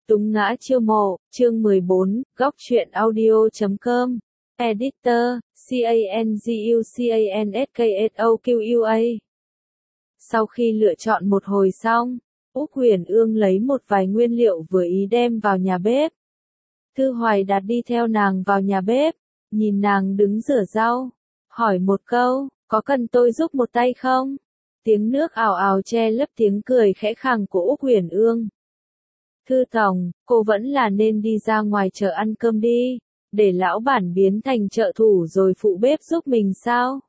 Túng ngã chiêu mộ, chương 14, góc truyện audio.com. Editor, CANGUCANSKSOQUA. Sau khi lựa chọn một hồi xong, Úc Huyền Ương lấy một vài nguyên liệu vừa ý đem vào nhà bếp. Thư Hoài Đạt đi theo nàng vào nhà bếp, nhìn nàng đứng rửa rau, hỏi một câu, có cần tôi giúp một tay không? Tiếng nước ào ào che lấp tiếng cười khẽ khàng của Úc Huyền Ương. Thư tổng, cô vẫn là nên đi ra ngoài chợ ăn cơm đi, để lão bản biến thành trợ thủ rồi phụ bếp giúp mình sao?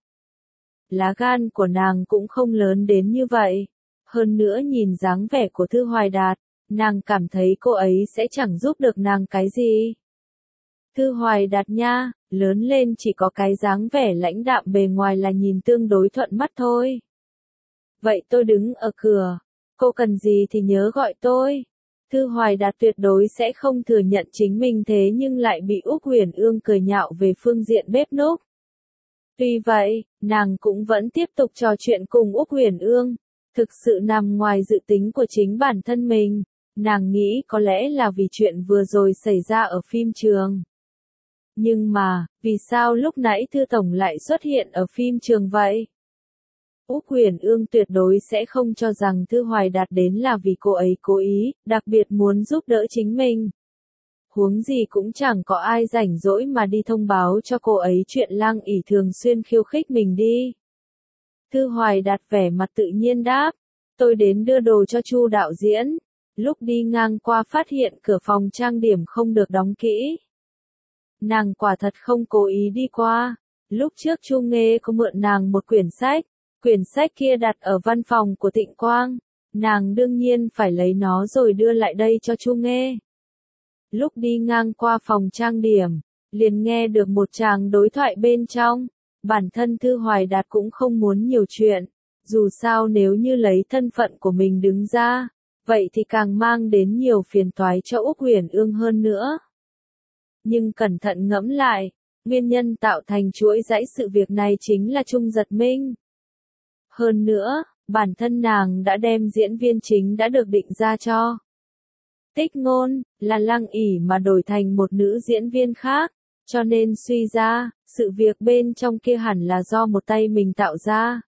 Lá gan của nàng cũng không lớn đến như vậy. Hơn nữa nhìn dáng vẻ của Thư Hoài Đạt, nàng cảm thấy cô ấy sẽ chẳng giúp được nàng cái gì. Thư Hoài Đạt nha, lớn lên chỉ có cái dáng vẻ lãnh đạm bề ngoài là nhìn tương đối thuận mắt thôi. Vậy tôi đứng ở cửa, cô cần gì thì nhớ gọi tôi. Thư Hoài Đạt tuyệt đối sẽ không thừa nhận chính mình thế nhưng lại bị Úc Huyền Ương cười nhạo về phương diện bếp núc. Tuy vậy, nàng cũng vẫn tiếp tục trò chuyện cùng Úc Huyền Ương, thực sự nằm ngoài dự tính của chính bản thân mình, nàng nghĩ có lẽ là vì chuyện vừa rồi xảy ra ở phim trường. Nhưng mà, vì sao lúc nãy Thư Tổng lại xuất hiện ở phim trường vậy? Úc Huyền Ương tuyệt đối sẽ không cho rằng Thư Hoài Đạt đến là vì cô ấy cố ý, đặc biệt muốn giúp đỡ chính mình. Huống gì cũng chẳng có ai rảnh rỗi mà đi thông báo cho cô ấy chuyện Lăng ỷ thường xuyên khiêu khích mình đi. Thư Hoài Đạt vẻ mặt tự nhiên đáp, tôi đến đưa đồ cho Chu đạo diễn, lúc đi ngang qua phát hiện cửa phòng trang điểm không được đóng kỹ. Nàng quả thật không cố ý đi qua, lúc trước Chu Nghê có mượn nàng một quyển sách kia đặt ở văn phòng của Tịnh Quang, nàng đương nhiên phải lấy nó rồi đưa lại đây cho Chu Nghê. Lúc đi ngang qua phòng trang điểm, liền nghe được một tràng đối thoại bên trong, bản thân Thư Hoài Đạt cũng không muốn nhiều chuyện, dù sao nếu như lấy thân phận của mình đứng ra, vậy thì càng mang đến nhiều phiền toái cho Úc Huyền Ương hơn nữa. Nhưng cẩn thận ngẫm lại, nguyên nhân tạo thành chuỗi dãy sự việc này chính là Trung Giật Minh. Hơn nữa, bản thân nàng đã đem diễn viên chính đã được định ra cho Tích Ngôn, là Lăng ỷ mà đổi thành một nữ diễn viên khác, cho nên suy ra, sự việc bên trong kia hẳn là do một tay mình tạo ra.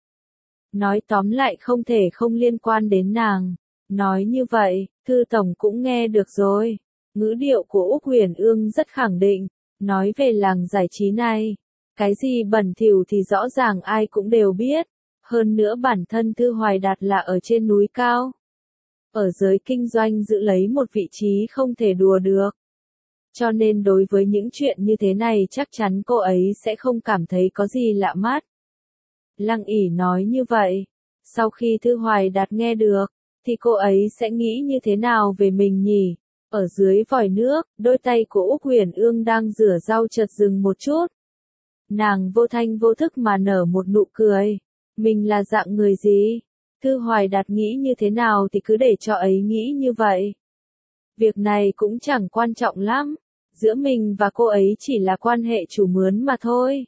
Nói tóm lại không thể không liên quan đến nàng. Nói như vậy, Thư Tổng cũng nghe được rồi. Ngữ điệu của Úc Huyền Ương rất khẳng định, nói về làng giải trí này. Cái gì bẩn thỉu thì rõ ràng ai cũng đều biết. Hơn nữa bản thân Thư Hoài Đạt là ở trên núi cao. Ở giới kinh doanh giữ lấy một vị trí không thể đùa được. Cho nên đối với những chuyện như thế này chắc chắn cô ấy sẽ không cảm thấy có gì lạ mắt. Lăng ỷ nói như vậy. Sau khi Thư Hoài Đạt nghe được, thì cô ấy sẽ nghĩ như thế nào về mình nhỉ? Ở dưới vòi nước, đôi tay của Úc Huyền Ương đang rửa rau chợt dừng một chút. Nàng vô thanh vô thức mà nở một nụ cười. Mình là dạng người gì? Thư Hoài Đạt nghĩ như thế nào thì cứ để cho ấy nghĩ như vậy. Việc này cũng chẳng quan trọng lắm. Giữa mình và cô ấy chỉ là quan hệ chủ mướn mà thôi.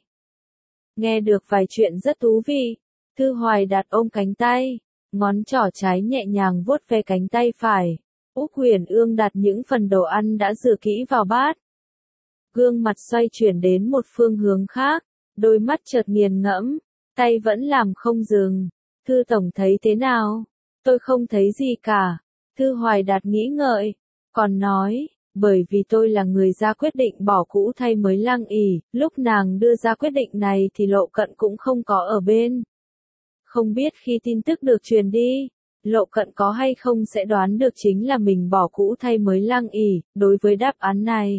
Nghe được vài chuyện rất thú vị. Thư Hoài Đạt ôm cánh tay, ngón trỏ trái nhẹ nhàng vuốt ve cánh tay phải. Úc Huyền Ương đặt những phần đồ ăn đã rửa kỹ vào bát. Gương mặt xoay chuyển đến một phương hướng khác, đôi mắt chợt nghiền ngẫm, tay vẫn làm không dừng. Thư Tổng thấy thế nào? Tôi không thấy gì cả. Thư Hoài Đạt nghĩ ngợi, còn nói, bởi vì tôi là người ra quyết định bỏ cũ thay mới Lăng ỷ, lúc nàng đưa ra quyết định này thì Lộ Cận cũng không có ở bên. Không biết khi tin tức được truyền đi, Lộ Cận có hay không sẽ đoán được chính là mình bỏ cũ thay mới Lăng ỷ, đối với đáp án này.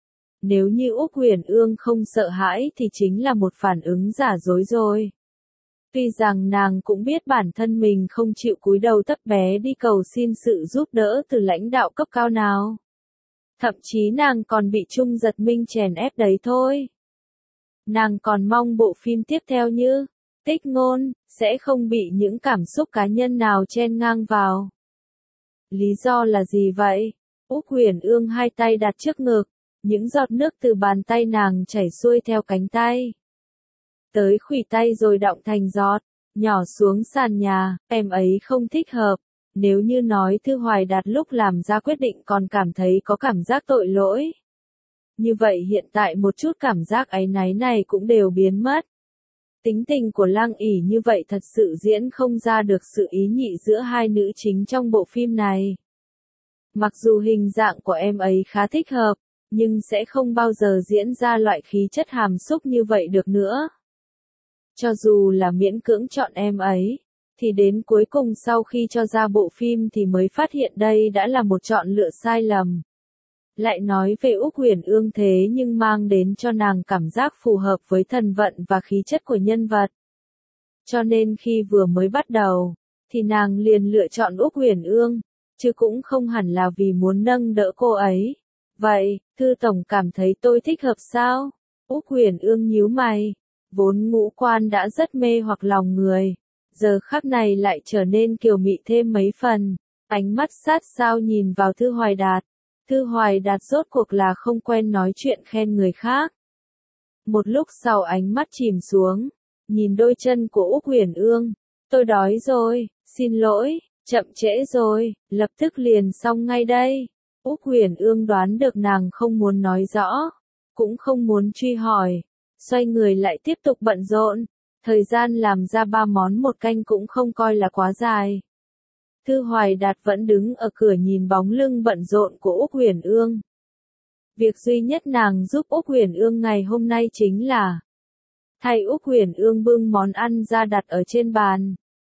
Nếu như Úc Huyền Ương không sợ hãi thì chính là một phản ứng giả dối rồi. Tuy rằng nàng cũng biết bản thân mình không chịu cúi đầu thấp bé đi cầu xin sự giúp đỡ từ lãnh đạo cấp cao nào. Thậm chí nàng còn bị Trung Giật Minh chèn ép đấy thôi. Nàng còn mong bộ phim tiếp theo như Tích Ngôn sẽ không bị những cảm xúc cá nhân nào chen ngang vào. Lý do là gì vậy? Úc Huyền Ương hai tay đặt trước ngực, những giọt nước từ bàn tay nàng chảy xuôi theo cánh tay. Tới khuỷu tay rồi đọng thành giọt, nhỏ xuống sàn nhà, em ấy không thích hợp. Nếu như nói Thư Hoài Đạt lúc làm ra quyết định còn cảm thấy có cảm giác tội lỗi. Như vậy hiện tại một chút cảm giác áy náy này cũng đều biến mất. Tính tình của Lăng ỉ như vậy thật sự diễn không ra được sự ý nhị giữa hai nữ chính trong bộ phim này. Mặc dù hình dạng của em ấy khá thích hợp, nhưng sẽ không bao giờ diễn ra loại khí chất hàm xúc như vậy được nữa. Cho dù là miễn cưỡng chọn em ấy, thì đến cuối cùng sau khi cho ra bộ phim thì mới phát hiện đây đã là một chọn lựa sai lầm. Lại nói về Úc Huyền Ương thế nhưng mang đến cho nàng cảm giác phù hợp với thần vận và khí chất của nhân vật. Cho nên khi vừa mới bắt đầu, thì nàng liền lựa chọn Úc Huyền Ương, chứ cũng không hẳn là vì muốn nâng đỡ cô ấy. Vậy, Thư Tổng cảm thấy tôi thích hợp sao? Úc Huyền Ương nhíu mày, vốn ngũ quan đã rất mê hoặc lòng người, giờ khắc này lại trở nên kiều mị thêm mấy phần, ánh mắt sát sao nhìn vào Thư Hoài Đạt. Thư Hoài Đạt rốt cuộc là không quen nói chuyện khen người khác. Một lúc sau ánh mắt chìm xuống, nhìn đôi chân của Úc Huyền Ương, tôi đói rồi, xin lỗi, chậm trễ rồi, lập tức liền xong ngay đây. Úc Huyền Ương đoán được nàng không muốn nói rõ, cũng không muốn truy hỏi, xoay người lại tiếp tục bận rộn, thời gian làm ra 3 món một canh cũng không coi là quá dài. Thư Hoài Đạt vẫn đứng ở cửa nhìn bóng lưng bận rộn của Úc Huyền Ương. Việc duy nhất nàng giúp Úc Huyền Ương ngày hôm nay chính là thay Úc Huyền Ương bưng món ăn ra đặt ở trên bàn.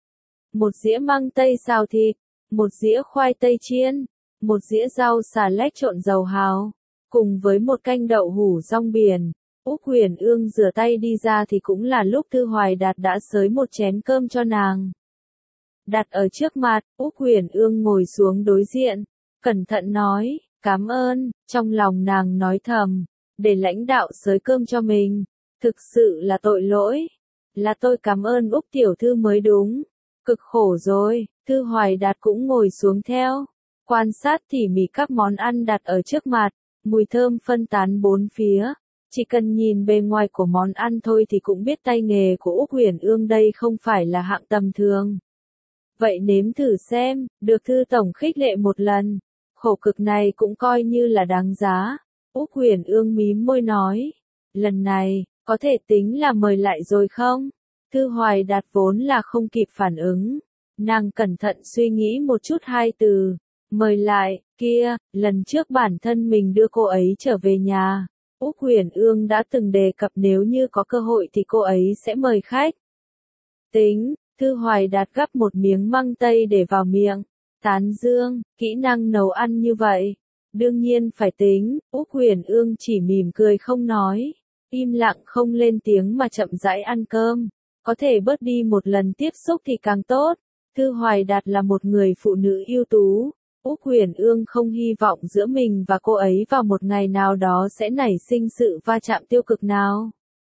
Một dĩa măng tây xào thịt, một dĩa khoai tây chiên, một dĩa rau xà lách trộn dầu hào, cùng với một canh đậu hủ rong biển. Úc Huyền Ương rửa tay đi ra thì cũng là lúc Thư Hoài Đạt đã xới một chén cơm cho nàng. Đặt ở trước mặt, Úc Huyền Ương ngồi xuống đối diện, cẩn thận nói, cảm ơn, trong lòng nàng nói thầm, để lãnh đạo xới cơm cho mình, thực sự là tội lỗi, là tôi cảm ơn Úc tiểu thư mới đúng, cực khổ rồi. Thư Hoài Đạt cũng ngồi xuống theo, quan sát tỉ mỉ các món ăn đặt ở trước mặt, mùi thơm phân tán bốn phía, chỉ cần nhìn bề ngoài của món ăn thôi thì cũng biết tay nghề của Úc Huyền Ương đây không phải là hạng tầm thường. Vậy nếm thử xem, được Thư Tổng khích lệ một lần, khổ cực này cũng coi như là đáng giá. Úc Huyền Ương mím môi nói, lần này, có thể tính là mời lại rồi không? Thư Hoài Đạt vốn là không kịp phản ứng, nàng cẩn thận suy nghĩ một chút hai từ, mời lại, kia, lần trước bản thân mình đưa cô ấy trở về nhà. Úc Huyền Ương đã từng đề cập nếu như có cơ hội thì cô ấy sẽ mời khách. Tính. Thư Hoài Đạt gắp một miếng măng tây để vào miệng, tán dương, kỹ năng nấu ăn như vậy, đương nhiên phải tính. Úc Huyền Ương chỉ mỉm cười không nói, im lặng không lên tiếng mà chậm rãi ăn cơm, có thể bớt đi một lần tiếp xúc thì càng tốt. Thư Hoài Đạt là một người phụ nữ ưu tú, Úc Huyền Ương không hy vọng giữa mình và cô ấy vào một ngày nào đó sẽ nảy sinh sự va chạm tiêu cực nào.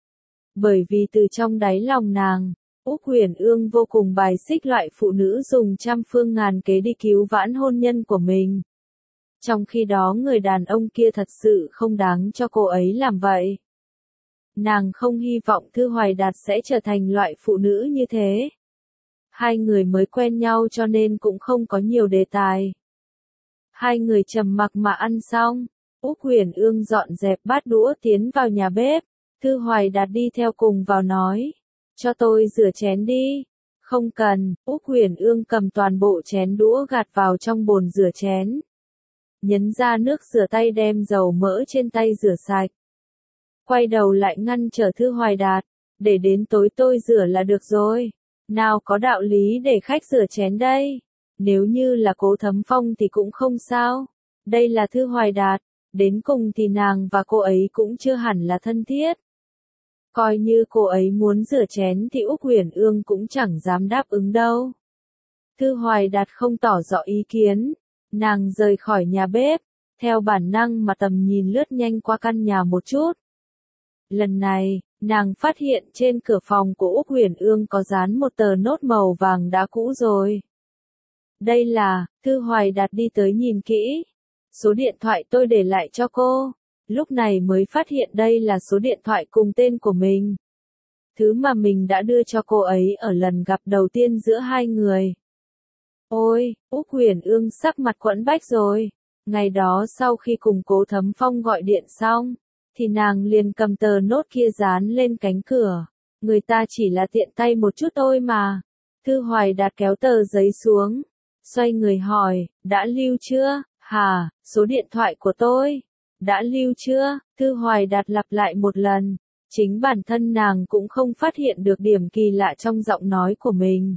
Bởi vì từ trong đáy lòng nàng, Úc Huyền Ương vô cùng bài xích loại phụ nữ dùng trăm phương ngàn kế đi cứu vãn hôn nhân của mình. Trong khi đó người đàn ông kia thật sự không đáng cho cô ấy làm vậy. Nàng không hy vọng Thư Hoài Đạt sẽ trở thành loại phụ nữ như thế. Hai người mới quen nhau cho nên cũng không có nhiều đề tài. Hai người trầm mặc mà ăn xong, Úc Huyền Ương dọn dẹp bát đũa tiến vào nhà bếp, Thư Hoài Đạt đi theo cùng vào nói. Cho tôi rửa chén đi. Không cần, Úc Huyền Ương cầm toàn bộ chén đũa gạt vào trong bồn rửa chén. Nhấn ra nước rửa tay đem dầu mỡ trên tay rửa sạch. Quay đầu lại ngăn trở Thư Hoài Đạt, để đến tối tôi rửa là được rồi. Nào có đạo lý để khách rửa chén đây. Nếu như là Cố Thấm Phong thì cũng không sao. Đây là Thư Hoài Đạt, đến cùng thì nàng và cô ấy cũng chưa hẳn là thân thiết. Coi như cô ấy muốn rửa chén thì Úc Huyền Ương cũng chẳng dám đáp ứng đâu. Thư Hoài Đạt không tỏ rõ ý kiến, nàng rời khỏi nhà bếp, theo bản năng mà tầm nhìn lướt nhanh qua căn nhà một chút. Lần này, nàng phát hiện trên cửa phòng của Úc Huyền Ương có dán một tờ nốt màu vàng đã cũ rồi. Đây là, Thư Hoài Đạt đi tới nhìn kỹ. Số điện thoại tôi để lại cho cô. Lúc này mới phát hiện đây là số điện thoại cùng tên của mình. Thứ mà mình đã đưa cho cô ấy ở lần gặp đầu tiên giữa hai người. Ôi, Úc Huyền Ương sắc mặt quẫn bách rồi. Ngày đó sau khi cùng Cố Thấm Phong gọi điện xong, thì nàng liền cầm tờ nốt kia dán lên cánh cửa. Người ta chỉ là tiện tay một chút thôi mà. Thư Hoài Đạt kéo tờ giấy xuống, xoay người hỏi, đã lưu chưa? Hả, số điện thoại của tôi. Đã lưu chưa? Thư Hoài Đạt lặp lại một lần. Chính bản thân nàng cũng không phát hiện được điểm kỳ lạ trong giọng nói của mình.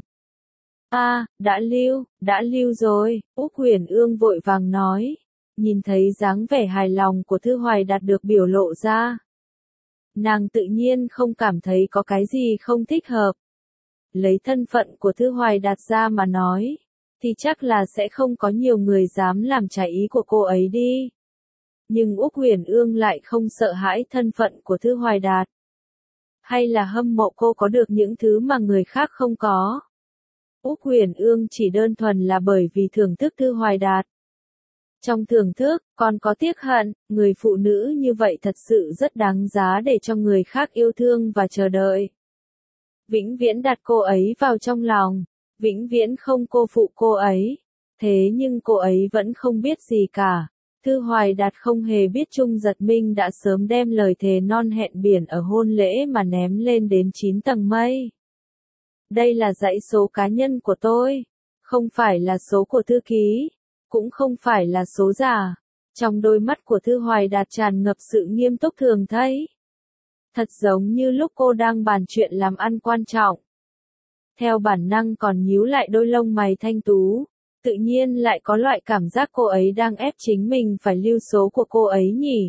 Đã lưu rồi, Úc Huyền Ương vội vàng nói. Nhìn thấy dáng vẻ hài lòng của Thư Hoài Đạt được biểu lộ ra. Nàng tự nhiên không cảm thấy có cái gì không thích hợp. Lấy thân phận của Thư Hoài Đạt ra mà nói, thì chắc là sẽ không có nhiều người dám làm trái ý của cô ấy đi. Nhưng Úc Huyền Ương lại không sợ hãi thân phận của Thư Hoài Đạt. Hay là hâm mộ cô có được những thứ mà người khác không có. Úc Huyền Ương chỉ đơn thuần là bởi vì thưởng thức Thư Hoài Đạt. Trong thưởng thức, còn có tiếc hận, người phụ nữ như vậy thật sự rất đáng giá để cho người khác yêu thương và chờ đợi. Vĩnh viễn đặt cô ấy vào trong lòng, vĩnh viễn không cô phụ cô ấy. Thế nhưng cô ấy vẫn không biết gì cả. Thư Hoài Đạt không hề biết Trung Giật Minh đã sớm đem lời thề non hẹn biển ở hôn lễ mà ném lên đến 9 tầng mây. Đây là dãy số cá nhân của tôi, không phải là số của thư ký, cũng không phải là số giả. Trong đôi mắt của Thư Hoài Đạt tràn ngập sự nghiêm túc thường thấy. Thật giống như lúc cô đang bàn chuyện làm ăn quan trọng. Theo bản năng còn nhíu lại đôi lông mày thanh tú, tự nhiên lại có loại cảm giác cô ấy đang ép chính mình phải lưu số của cô ấy nhỉ.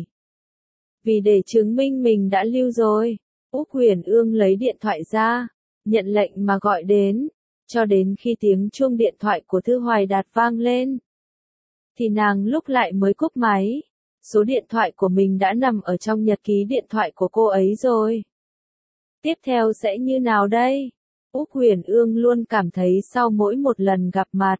Vì để chứng minh mình đã lưu rồi, Úc Huyền Ương lấy điện thoại ra, nhận lệnh mà gọi đến, cho đến khi tiếng chuông điện thoại của Thư Hoài Đạt vang lên. Thì nàng lúc lại mới cúp máy. Số điện thoại của mình đã nằm ở trong nhật ký điện thoại của cô ấy rồi. Tiếp theo sẽ như nào đây? Úc Huyền Ương luôn cảm thấy sau mỗi một lần gặp mặt,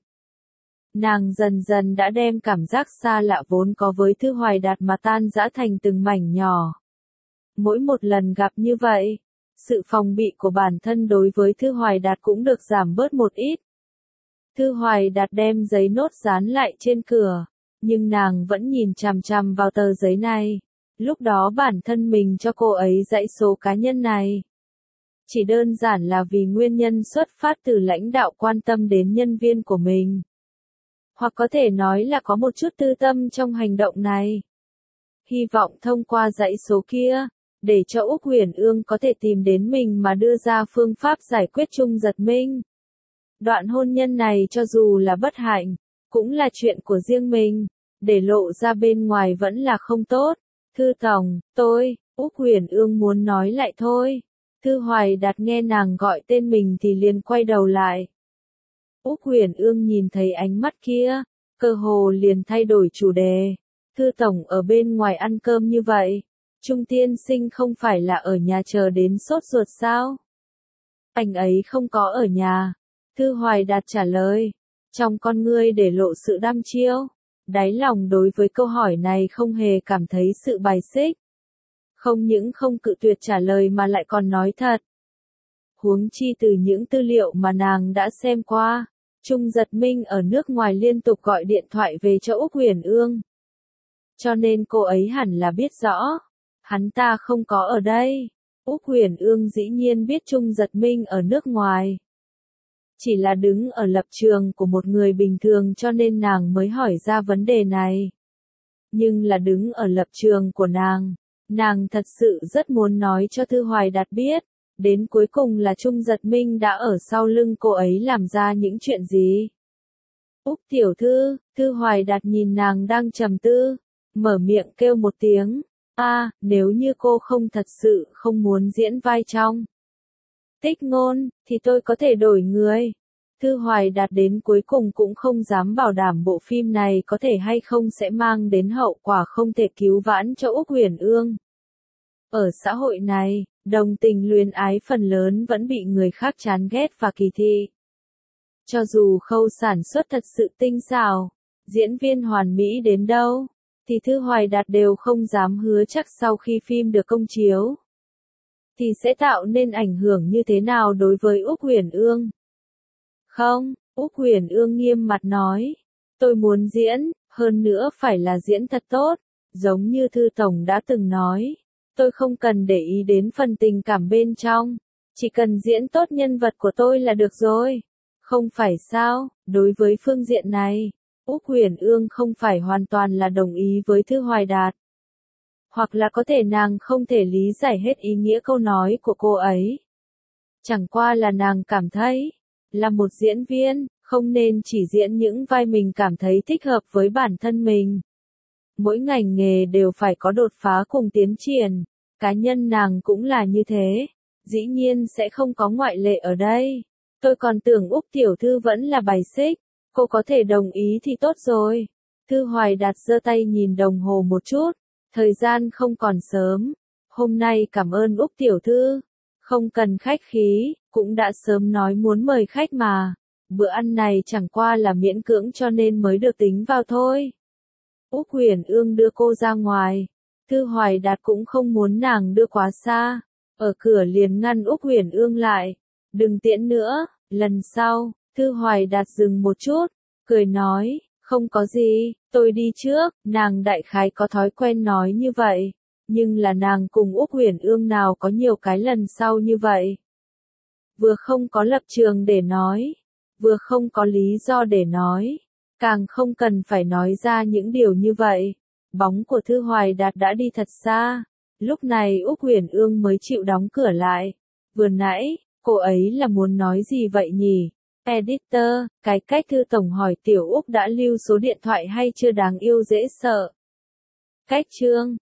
nàng dần dần đã đem cảm giác xa lạ vốn có với Thư Hoài Đạt mà tan rã thành từng mảnh nhỏ. Mỗi một lần gặp như vậy, sự phòng bị của bản thân đối với Thư Hoài Đạt cũng được giảm bớt một ít. Thư Hoài Đạt đem giấy nốt dán lại trên cửa, nhưng nàng vẫn nhìn chằm chằm vào tờ giấy này. Lúc đó bản thân mình cho cô ấy dãy số cá nhân này. Chỉ đơn giản là vì nguyên nhân xuất phát từ lãnh đạo quan tâm đến nhân viên của mình. Hoặc có thể nói là có một chút tư tâm trong hành động này. Hy vọng thông qua dãy số kia, để cho Úc Huyền Ương có thể tìm đến mình mà đưa ra phương pháp giải quyết Trung Giật Minh. Đoạn hôn nhân này cho dù là bất hạnh, cũng là chuyện của riêng mình, để lộ ra bên ngoài vẫn là không tốt. Thư Tổng, Úc Huyền Ương muốn nói lại thôi. Thư Hoài Đạt nghe nàng gọi tên mình thì liền quay đầu lại. Úc Huyền Ương nhìn thấy ánh mắt kia, cơ hồ liền thay đổi chủ đề. Thư Tổng ở bên ngoài ăn cơm như vậy, Trung tiên sinh không phải là ở nhà chờ đến sốt ruột sao? Anh ấy không có ở nhà. Thư Hoài Đạt trả lời, trong con ngươi để lộ sự đăm chiêu, đáy lòng đối với câu hỏi này không hề cảm thấy sự bài xích. Không những không cự tuyệt trả lời mà lại còn nói thật. Huống chi từ những tư liệu mà nàng đã xem qua, Trung Giật Minh ở nước ngoài liên tục gọi điện thoại về cho Úc Huyền Ương. Cho nên cô ấy hẳn là biết rõ, hắn ta không có ở đây. Úc Huyền Ương dĩ nhiên biết Trung Giật Minh ở nước ngoài. Chỉ là đứng ở lập trường của một người bình thường cho nên nàng mới hỏi ra vấn đề này. Nhưng là đứng ở lập trường của nàng thật sự rất muốn nói cho Thư Hoài Đạt biết, đến cuối cùng là Trung Giật Minh đã ở sau lưng cô ấy làm ra những chuyện gì. Úc tiểu thư, Thư Hoài Đạt nhìn nàng đang trầm tư, mở miệng kêu một tiếng, nếu như cô không thật sự không muốn diễn vai trong Tích Ngôn, thì tôi có thể đổi người. Thư Hoài Đạt đến cuối cùng cũng không dám bảo đảm bộ phim này có thể hay không sẽ mang đến hậu quả không thể cứu vãn cho Úc Huyền Ương. Ở xã hội này, đồng tình luyến ái phần lớn vẫn bị người khác chán ghét và kỳ thị. Cho dù khâu sản xuất thật sự tinh xảo, diễn viên hoàn mỹ đến đâu, thì Thư Hoài Đạt đều không dám hứa chắc sau khi phim được công chiếu, thì sẽ tạo nên ảnh hưởng như thế nào đối với Úc Huyền Ương. Không, Úc Huyền Ương nghiêm mặt nói. Tôi muốn diễn, hơn nữa phải là diễn thật tốt, giống như Thư Tổng đã từng nói. Tôi không cần để ý đến phần tình cảm bên trong, chỉ cần diễn tốt nhân vật của tôi là được rồi. Không phải sao, đối với phương diện này, Úc Huyền Ương không phải hoàn toàn là đồng ý với Thư Hoài Đạt. Hoặc là có thể nàng không thể lý giải hết ý nghĩa câu nói của cô ấy. Chẳng qua là nàng cảm thấy, là một diễn viên, không nên chỉ diễn những vai mình cảm thấy thích hợp với bản thân mình. Mỗi ngành nghề đều phải có đột phá cùng tiến triển, cá nhân nàng cũng là như thế, dĩ nhiên sẽ không có ngoại lệ ở đây. Tôi còn tưởng Úc tiểu thư vẫn là bài xích, cô có thể đồng ý thì tốt rồi. Thư Hoài Đạt giơ tay nhìn đồng hồ một chút, thời gian không còn sớm, hôm nay cảm ơn Úc tiểu thư, không cần khách khí, cũng đã sớm nói muốn mời khách mà, bữa ăn này chẳng qua là miễn cưỡng cho nên mới được tính vào thôi. Úc Huyền Ương đưa cô ra ngoài, Thư Hoài Đạt cũng không muốn nàng đưa quá xa, ở cửa liền ngăn Úc Huyền Ương lại, đừng tiễn nữa, lần sau. Thư Hoài Đạt dừng một chút, cười nói, không có gì, tôi đi trước. Nàng đại khái có thói quen nói như vậy, nhưng là nàng cùng Úc Huyền Ương nào có nhiều cái lần sau như vậy. Vừa không có lập trường để nói, vừa không có lý do để nói, càng không cần phải nói ra những điều như vậy. Bóng của Thư Hoài Đạt đã đi thật xa, lúc này Úc Huyền Ương mới chịu đóng cửa lại. Vừa nãy, cô ấy là muốn nói gì vậy nhỉ? Editor, cái cách Thư Tổng hỏi Tiểu Úc đã lưu số điện thoại hay chưa đáng yêu dễ sợ. Cách chương